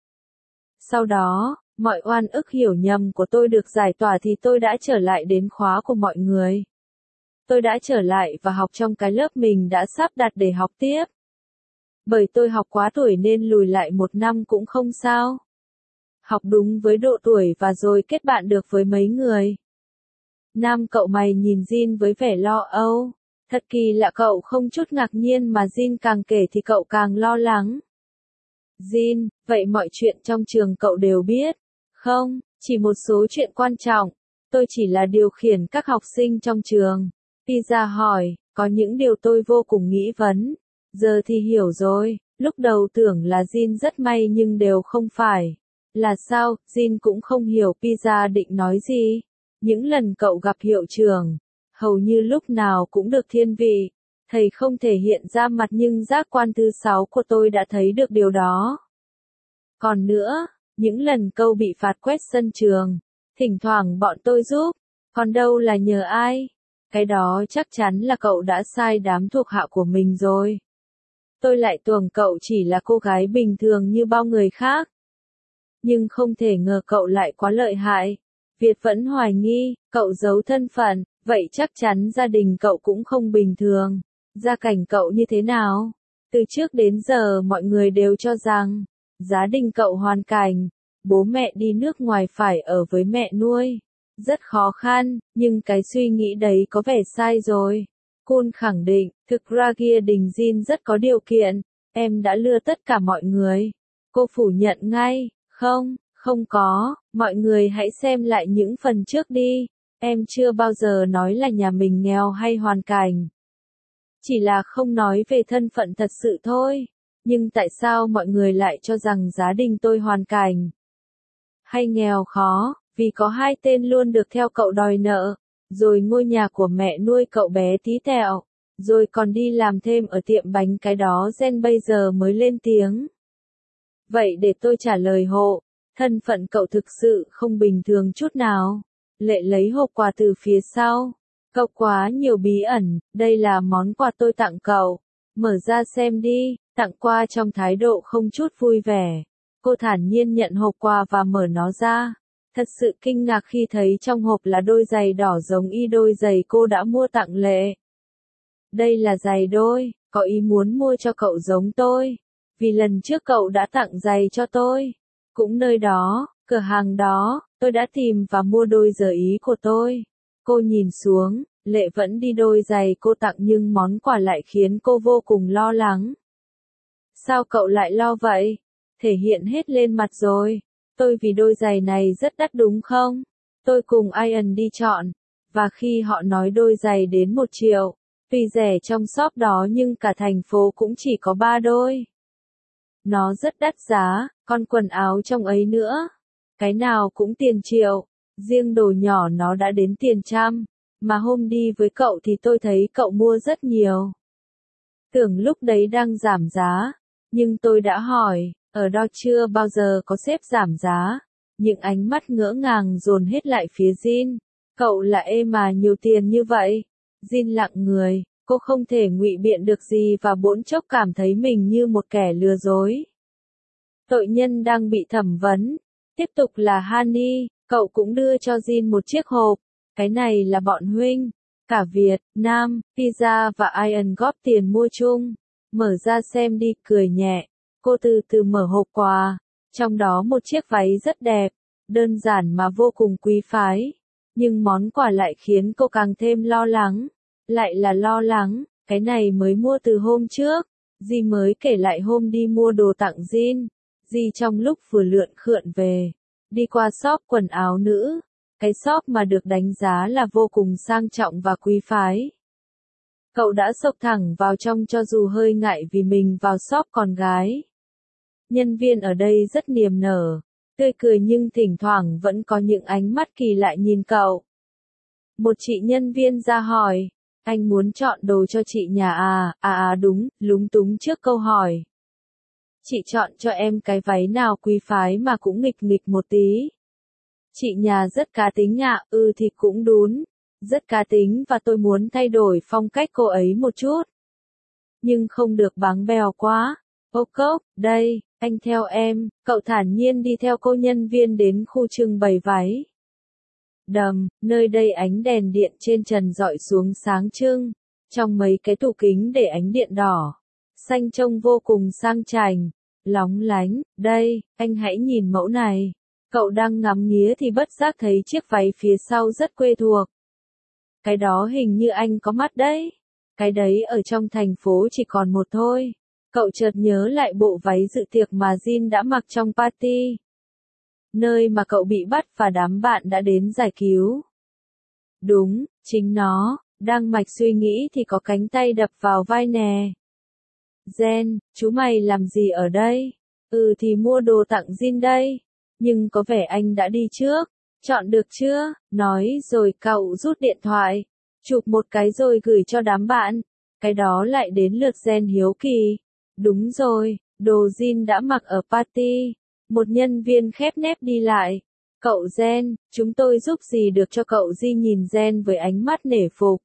Sau đó, mọi oan ức hiểu nhầm của tôi được giải tỏa thì tôi đã trở lại đến khóa của mọi người. Tôi đã trở lại và học trong cái lớp mình đã sắp đặt để học tiếp. Bởi tôi học quá tuổi nên lùi lại một năm cũng không sao. Học đúng với độ tuổi và rồi kết bạn được với mấy người. Nam cậu mày nhìn Jin với vẻ lo âu. Thật kỳ lạ, cậu không chút ngạc nhiên mà Jin càng kể thì cậu càng lo lắng. Jin, vậy mọi chuyện trong trường cậu đều biết? Không, chỉ một số chuyện quan trọng. Tôi chỉ là điều khiển các học sinh trong trường. Pizza hỏi, có những điều tôi vô cùng nghĩ vấn. Giờ thì hiểu rồi, lúc đầu tưởng là Jin rất may nhưng đều không phải. Là sao, Jin cũng không hiểu Pizza định nói gì. Những lần cậu gặp hiệu trưởng, hầu như lúc nào cũng được thiên vị. Thầy không thể hiện ra mặt nhưng giác quan thứ sáu của tôi đã thấy được điều đó. Còn nữa, những lần câu bị phạt quét sân trường, thỉnh thoảng bọn tôi giúp, còn đâu là nhờ ai. Cái đó chắc chắn là cậu đã sai đám thuộc hạ của mình rồi. Tôi lại tưởng cậu chỉ là cô gái bình thường như bao người khác. Nhưng không thể ngờ cậu lại quá lợi hại. Việt vẫn hoài nghi, cậu giấu thân phận, vậy chắc chắn gia đình cậu cũng không bình thường. Gia cảnh cậu như thế nào? Từ trước đến giờ mọi người đều cho rằng, gia đình cậu hoàn cảnh, bố mẹ đi nước ngoài phải ở với mẹ nuôi. Rất khó khăn, nhưng cái suy nghĩ đấy có vẻ sai rồi. Kun khẳng định, thực ra gia đình Jin rất có điều kiện, em đã lừa tất cả mọi người. Cô phủ nhận ngay, không, không có, mọi người hãy xem lại những phần trước đi. Em chưa bao giờ nói là nhà mình nghèo hay hoàn cảnh. Chỉ là không nói về thân phận thật sự thôi. Nhưng tại sao mọi người lại cho rằng gia đình tôi hoàn cảnh hay nghèo khó? Vì có hai tên luôn được theo cậu đòi nợ, rồi ngôi nhà của mẹ nuôi cậu bé tí tẹo, rồi còn đi làm thêm ở tiệm bánh cái đó Gen bây giờ mới lên tiếng. Vậy để tôi trả lời hộ, thân phận cậu thực sự không bình thường chút nào. Lệ lấy hộp quà từ phía sau. Cậu quá nhiều bí ẩn, đây là món quà tôi tặng cậu. Mở ra xem đi, tặng quà trong thái độ không chút vui vẻ. Cô thản nhiên nhận hộp quà và mở nó ra. Thật sự kinh ngạc khi thấy trong hộp là đôi giày đỏ giống y đôi giày cô đã mua tặng Lệ. Đây là giày đôi, có ý muốn mua cho cậu giống tôi. Vì lần trước cậu đã tặng giày cho tôi. Cũng nơi đó, cửa hàng đó, tôi đã tìm và mua đôi giày ý của tôi. Cô nhìn xuống, Lệ vẫn đi đôi giày cô tặng nhưng món quà lại khiến cô vô cùng lo lắng. Sao cậu lại lo vậy? Thể hiện hết lên mặt rồi. Tôi vì đôi giày này rất đắt đúng không? Tôi cùng Ian đi chọn, và khi họ nói đôi giày đến một triệu, tuy rẻ trong shop đó nhưng cả thành phố cũng chỉ có ba đôi. Nó rất đắt giá, còn quần áo trong ấy nữa. Cái nào cũng tiền triệu, riêng đồ nhỏ nó đã đến tiền trăm, mà hôm đi với cậu thì tôi thấy cậu mua rất nhiều. Tưởng lúc đấy đang giảm giá, nhưng tôi đã hỏi. Ở đó chưa bao giờ có xếp giảm giá. Những ánh mắt ngỡ ngàng dồn hết lại phía Jin. Cậu là ê mà nhiều tiền như vậy. Jin lặng người, cô không thể ngụy biện được gì và bỗng chốc cảm thấy mình như một kẻ lừa dối. Tội nhân đang bị thẩm vấn. Tiếp tục là Hani, cậu cũng đưa cho Jin một chiếc hộp. Cái này là bọn huynh. Cả Việt, Nam, Pizza và Ian góp tiền mua chung. Mở ra xem đi, cười nhẹ. Cô từ từ mở hộp quà. Trong đó một chiếc váy rất đẹp. Đơn giản mà vô cùng quý phái. Nhưng món quà lại khiến cô càng thêm lo lắng. Lại là lo lắng, cái này mới mua từ hôm trước. Di mới kể lại hôm đi mua đồ tặng Jin. Di trong lúc vừa lượn khượn về. Đi qua shop quần áo nữ. Cái shop mà được đánh giá là vô cùng sang trọng và quý phái. Cậu đã xộc thẳng vào trong cho dù hơi ngại vì mình vào shop con gái. Nhân viên ở đây rất niềm nở, tươi cười nhưng thỉnh thoảng vẫn có những ánh mắt kỳ lạ nhìn cậu. Một chị nhân viên ra hỏi, anh muốn chọn đồ cho chị nhà à, à à đúng, lúng túng trước câu hỏi. Chị chọn cho em cái váy nào quý phái mà cũng nghịch nghịch một tí. Chị nhà rất cá tính ạ, à, ừ thì cũng đúng, rất cá tính và tôi muốn thay đổi phong cách cô ấy một chút. Nhưng không được báng bèo quá. Ô cốc, đây, anh theo em, cậu thản nhiên đi theo cô nhân viên đến khu trưng bày váy. Đầm, nơi đây ánh đèn điện trên trần dọi xuống sáng trưng, trong mấy cái tủ kính để ánh điện đỏ, xanh trông vô cùng sang chảnh, lóng lánh, đây, anh hãy nhìn mẫu này. Cậu đang ngắm nghía thì bất giác thấy chiếc váy phía sau rất quen thuộc. Cái đó hình như anh có mắt đấy. Cái đấy ở trong thành phố chỉ còn một thôi. Cậu chợt nhớ lại bộ váy dự tiệc mà Jin đã mặc trong party. Nơi mà cậu bị bắt và đám bạn đã đến giải cứu. Đúng, chính nó, đang mạch suy nghĩ thì có cánh tay đập vào vai nè. Jen, chú mày làm gì ở đây? Ừ thì mua đồ tặng Jin đây. Nhưng có vẻ anh đã đi trước. Chọn được chưa? Nói rồi cậu rút điện thoại. Chụp một cái rồi gửi cho đám bạn. Cái đó lại đến lượt Jen hiếu kỳ. Đúng rồi, đồ Jin đã mặc ở party. Một nhân viên khép nép đi lại. Cậu Jen, chúng tôi giúp gì được cho cậu? Di nhìn Jen với ánh mắt nể phục.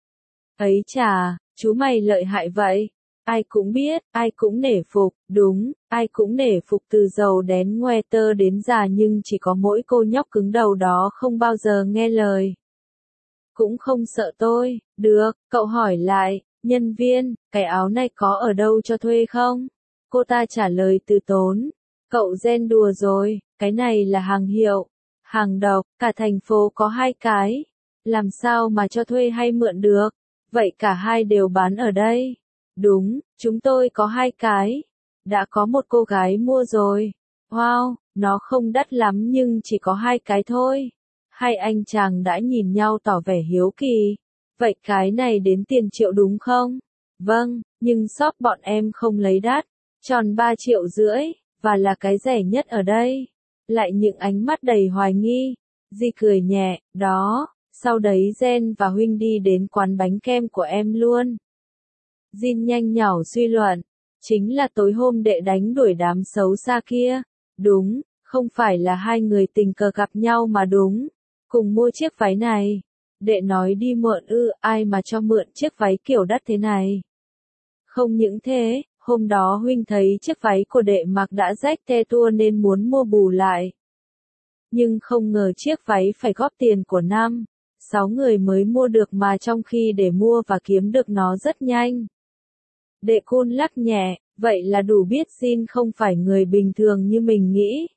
Ấy chà, chú mày lợi hại vậy. Ai cũng biết, ai cũng nể phục, đúng, ai cũng nể phục từ giàu đến ngoe tơ đến già nhưng chỉ có mỗi cô nhóc cứng đầu đó không bao giờ nghe lời. Cũng không sợ tôi, được, cậu hỏi lại, nhân viên, cái áo này có ở đâu cho thuê không? Cô ta trả lời từ tốn. Cậu Jen đùa rồi, cái này là hàng hiệu, hàng độc, cả thành phố có hai cái. Làm sao mà cho thuê hay mượn được? Vậy cả hai đều bán ở đây. Đúng, chúng tôi có hai cái. Đã có một cô gái mua rồi. Wow, nó không đắt lắm nhưng chỉ có hai cái thôi. Hai anh chàng đã nhìn nhau tỏ vẻ hiếu kỳ. Vậy cái này đến tiền triệu đúng không? Vâng, nhưng shop bọn em không lấy đắt. Tròn ba triệu rưỡi, và là cái rẻ nhất ở đây. Lại những ánh mắt đầy hoài nghi. Di cười nhẹ, đó, sau đấy Jen và Huynh đi đến quán bánh kem của em luôn. Jin nhanh nhảu suy luận, chính là tối hôm đệ đánh đuổi đám xấu xa kia. Đúng, không phải là hai người tình cờ gặp nhau mà đúng. Cùng mua chiếc váy này. Đệ nói đi mượn ư, ai mà cho mượn chiếc váy kiểu đắt thế này. Không những thế, hôm đó Huynh thấy chiếc váy của đệ mặc đã rách te tua nên muốn mua bù lại. Nhưng không ngờ chiếc váy phải góp tiền của năm, sáu người mới mua được mà trong khi để mua và kiếm được nó rất nhanh. Đệ Cun lắc nhẹ, vậy là đủ biết Jin không phải người bình thường như mình nghĩ.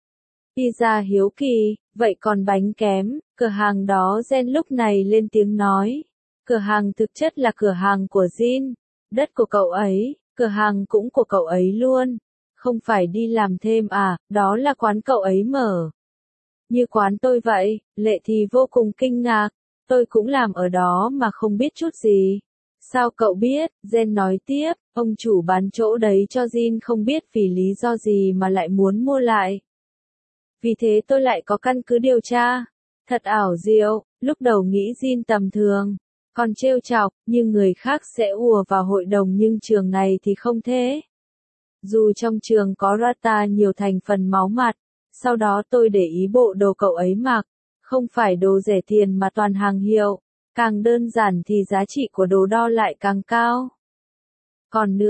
Pizza hiếu kỳ, vậy còn bánh kém, cửa hàng đó Jen lúc này lên tiếng nói. Cửa hàng thực chất là cửa hàng của Jin, đất của cậu ấy, cửa hàng cũng của cậu ấy luôn. Không phải đi làm thêm à, đó là quán cậu ấy mở. Như quán tôi vậy, Lệ thì vô cùng kinh ngạc, tôi cũng làm ở đó mà không biết chút gì. Sao cậu biết? Jen nói tiếp, ông chủ bán chỗ đấy cho Jin không biết vì lý do gì mà lại muốn mua lại. Vì thế tôi lại có căn cứ điều tra. Thật ảo diệu, lúc đầu nghĩ Jin tầm thường, còn trêu chọc, nhưng người khác sẽ ùa vào hội đồng nhưng trường này thì không thế. Dù trong trường có Rata nhiều thành phần máu mặt, sau đó tôi để ý bộ đồ cậu ấy mặc, không phải đồ rẻ tiền mà toàn hàng hiệu. Càng đơn giản thì giá trị của đồ đo lại càng cao. Còn nữa,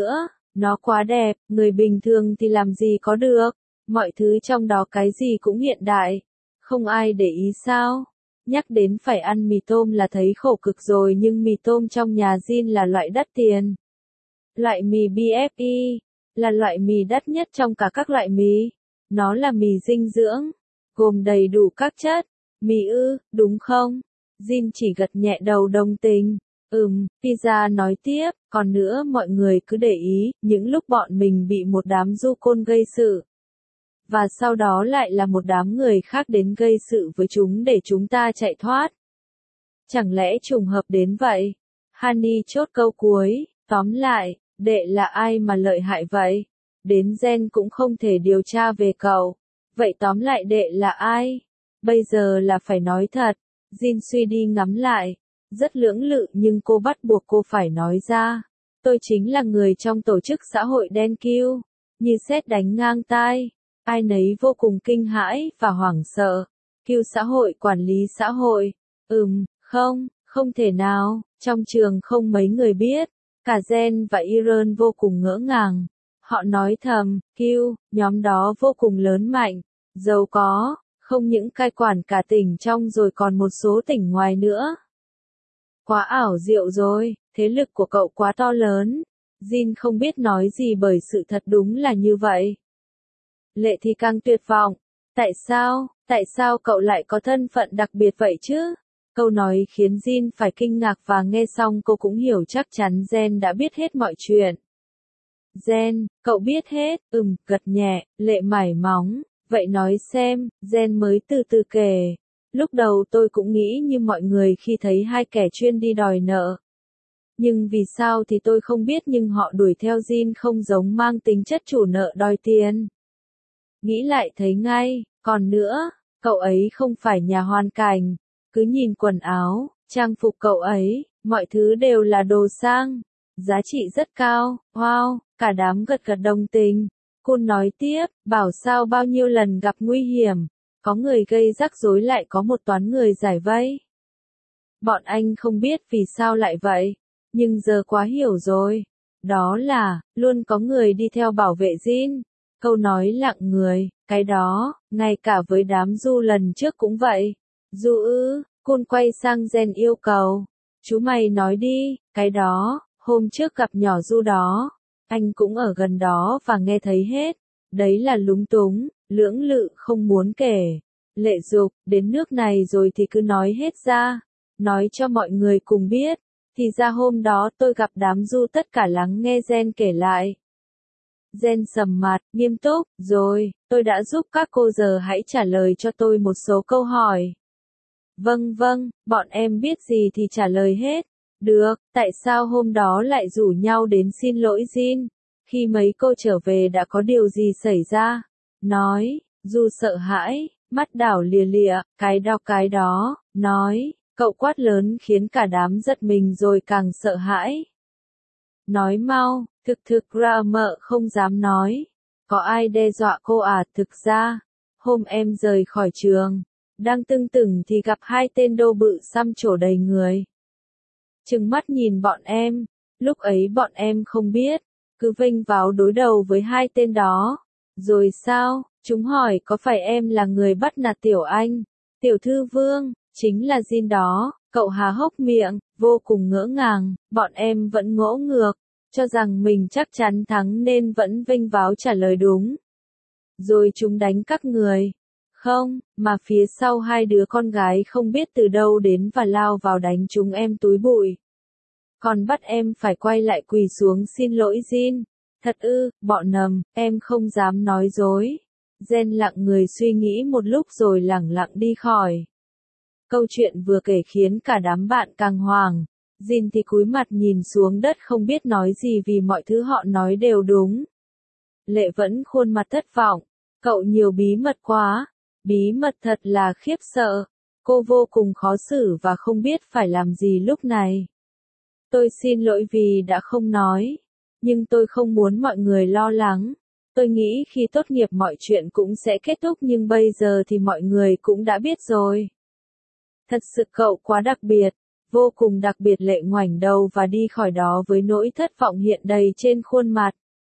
Nó quá đẹp, người bình thường thì làm gì có được. Mọi thứ trong đó cái gì cũng hiện đại. Không ai để ý sao? Nhắc đến phải ăn mì tôm là thấy khổ cực rồi, nhưng mì tôm trong nhà Jin là loại đắt tiền. Loại mì bê ép i là loại mì đắt nhất trong cả các loại mì. Nó là mì dinh dưỡng, gồm đầy đủ các chất. Mì ư, đúng không? Jin chỉ gật nhẹ đầu đồng tình. Ừm, Pizza nói tiếp, còn nữa mọi người cứ để ý, những lúc bọn mình bị một đám du côn gây sự. Và sau đó lại là một đám người khác đến gây sự với chúng để chúng ta chạy thoát. Chẳng lẽ trùng hợp đến vậy? Honey chốt câu cuối, tóm lại, đệ là ai mà lợi hại vậy? Đến gen cũng không thể điều tra về cậu. Vậy tóm lại đệ là ai? Bây giờ là phải nói thật. Jin suy đi ngắm lại. Rất lưỡng lự nhưng cô bắt buộc cô phải nói ra. Tôi chính là người trong tổ chức xã hội đen Q. Như sét đánh ngang tai. Ai nấy vô cùng kinh hãi và hoảng sợ. Q xã hội quản lý xã hội. Ừm, không, không thể nào. Trong trường không mấy người biết. Cả Jen và Iron vô cùng ngỡ ngàng. Họ nói thầm, Q, nhóm đó vô cùng lớn mạnh, giàu có, không những cai quản cả tỉnh trong rồi còn một số tỉnh ngoài nữa. Quá ảo diệu rồi, thế lực của cậu quá to lớn. Jin không biết nói gì bởi sự thật đúng là như vậy. Lệ thì càng tuyệt vọng. Tại sao, tại sao cậu lại có thân phận đặc biệt vậy chứ? Câu nói khiến Jin phải kinh ngạc và nghe xong cô cũng hiểu chắc chắn Jen đã biết hết mọi chuyện. Jen, cậu biết hết, ừm, gật nhẹ, Lệ mải móng, vậy nói xem, Jen mới từ từ kể. Lúc đầu tôi cũng nghĩ như mọi người khi thấy hai kẻ chuyên đi đòi nợ. Nhưng vì sao thì tôi không biết, nhưng họ đuổi theo Jin không giống mang tính chất chủ nợ đòi tiền. Nghĩ lại thấy ngay, còn nữa, cậu ấy không phải nhà hoàn cảnh, cứ nhìn quần áo, trang phục cậu ấy, mọi thứ đều là đồ sang, giá trị rất cao, wow, cả đám gật gật đồng tình. Kun nói tiếp, bảo sao bao nhiêu lần gặp nguy hiểm, có người gây rắc rối lại có một toán người giải vây. Bọn anh không biết vì sao lại vậy, nhưng giờ quá hiểu rồi. Đó là, luôn có người đi theo bảo vệ Jin. Câu nói lặng người, cái đó, ngay cả với đám Du lần trước cũng vậy. Du ư, Kun quay sang Jen yêu cầu. Chú mày nói đi, cái đó, hôm trước gặp nhỏ Du đó. Anh cũng ở gần đó và nghe thấy hết. Đấy là lúng túng, lưỡng lự không muốn kể. Lệ Dục, đến nước này rồi thì cứ nói hết ra. Nói cho mọi người cùng biết. Thì ra hôm đó tôi gặp đám Du, tất cả lắng nghe Jen kể lại. Jen sầm mặt, nghiêm túc, rồi, tôi đã giúp các cô, giờ hãy trả lời cho tôi một số câu hỏi. Vâng vâng, bọn em biết gì thì trả lời hết. Được, tại sao hôm đó lại rủ nhau đến xin lỗi Jin? Khi mấy cô trở về đã có điều gì xảy ra? Nói, Du sợ hãi, mắt đảo lìa lịa, cái đó cái đó, nói, cậu quát lớn khiến cả đám giật mình rồi càng sợ hãi. Nói mau, thực thực ra mợ không dám nói. Có ai đe dọa cô à? Thực ra, hôm em rời khỏi trường, đang tưng tửng thì gặp hai tên đô bự xăm trổ đầy người. Trừng mắt nhìn bọn em, lúc ấy bọn em không biết, cứ vênh váo đối đầu với hai tên đó. Rồi sao? Chúng hỏi có phải em là người bắt nạt Tiểu Anh, Tiểu Thư Vương, chính là Jin đó. Cậu há hốc miệng, vô cùng ngỡ ngàng, bọn em vẫn ngỗ ngược, cho rằng mình chắc chắn thắng nên vẫn vênh váo trả lời đúng. Rồi chúng đánh các người. Không, mà phía sau hai đứa con gái không biết từ đâu đến và lao vào đánh chúng em túi bụi. Còn bắt em phải quay lại quỳ xuống xin lỗi Jin. Thật ư, bọn nầm, em không dám nói dối. Jen lặng người suy nghĩ một lúc rồi lẳng lặng đi khỏi. Câu chuyện vừa kể khiến cả đám bạn càng hoảng. Jin thì cúi mặt nhìn xuống đất không biết nói gì vì mọi thứ họ nói đều đúng. Lệ vẫn khuôn mặt thất vọng. Cậu nhiều bí mật quá. Bí mật thật là khiếp sợ. Cô vô cùng khó xử và không biết phải làm gì lúc này. Tôi xin lỗi vì đã không nói. Nhưng tôi không muốn mọi người lo lắng. Tôi nghĩ khi tốt nghiệp mọi chuyện cũng sẽ kết thúc, nhưng bây giờ thì mọi người cũng đã biết rồi. Thật sự cậu quá đặc biệt. Vô cùng đặc biệt. Lệ ngoảnh đầu và đi khỏi đó với nỗi thất vọng hiện đầy trên khuôn mặt.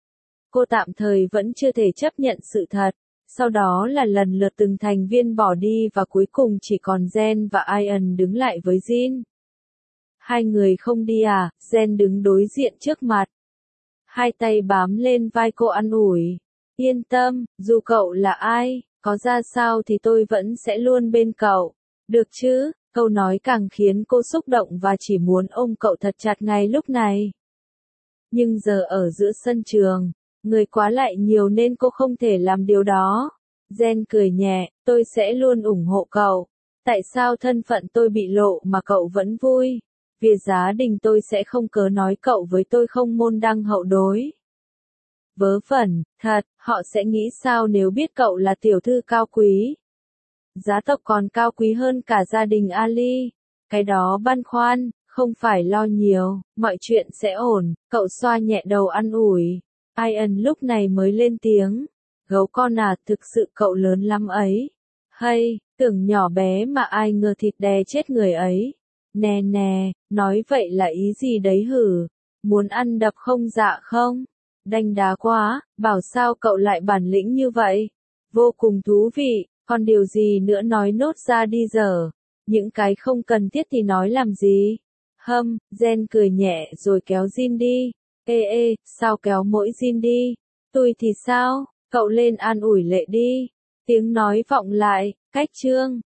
Cô tạm thời vẫn chưa thể chấp nhận sự thật. Sau đó là lần lượt từng thành viên bỏ đi và cuối cùng chỉ còn Jen và Ian đứng lại với Jin. Hai người không đi à? Jen đứng đối diện trước mặt. Hai tay bám lên vai cô an ủi. Yên tâm, dù cậu là ai, có ra sao thì tôi vẫn sẽ luôn bên cậu. Được chứ? Câu nói càng khiến cô xúc động và chỉ muốn ôm cậu thật chặt ngay lúc này. Nhưng giờ ở giữa sân trường, người quá lại nhiều nên cô không thể làm điều đó. Jen cười nhẹ, tôi sẽ luôn ủng hộ cậu. Tại sao thân phận tôi bị lộ mà cậu vẫn vui? Vì gia đình tôi sẽ không cớ nói cậu với tôi không môn đăng hậu đối. Vớ vẩn, thật, họ sẽ nghĩ sao nếu biết cậu là tiểu thư cao quý? Gia tộc còn cao quý hơn cả gia đình Ali. Cái đó băn khoăn, không phải lo nhiều, mọi chuyện sẽ ổn, cậu xoa nhẹ đầu an ủi. Ian lúc này mới lên tiếng. Gấu con à, thực sự cậu lớn lắm ấy. Hay, tưởng nhỏ bé mà ai ngờ thịt đè chết người ấy. Nè nè, nói vậy là ý gì đấy hử? Muốn ăn đập không dạ không? Đanh đá quá, bảo sao cậu lại bản lĩnh như vậy? Vô cùng thú vị, còn điều gì nữa nói nốt ra đi giờ. Những cái không cần thiết thì nói làm gì? Hâm, Jen cười nhẹ rồi kéo Jin đi. Ê ê, sao kéo mỗi Jin đi? Tôi thì sao? Cậu lên an ủi Lệ đi. Tiếng nói vọng lại, cách chương.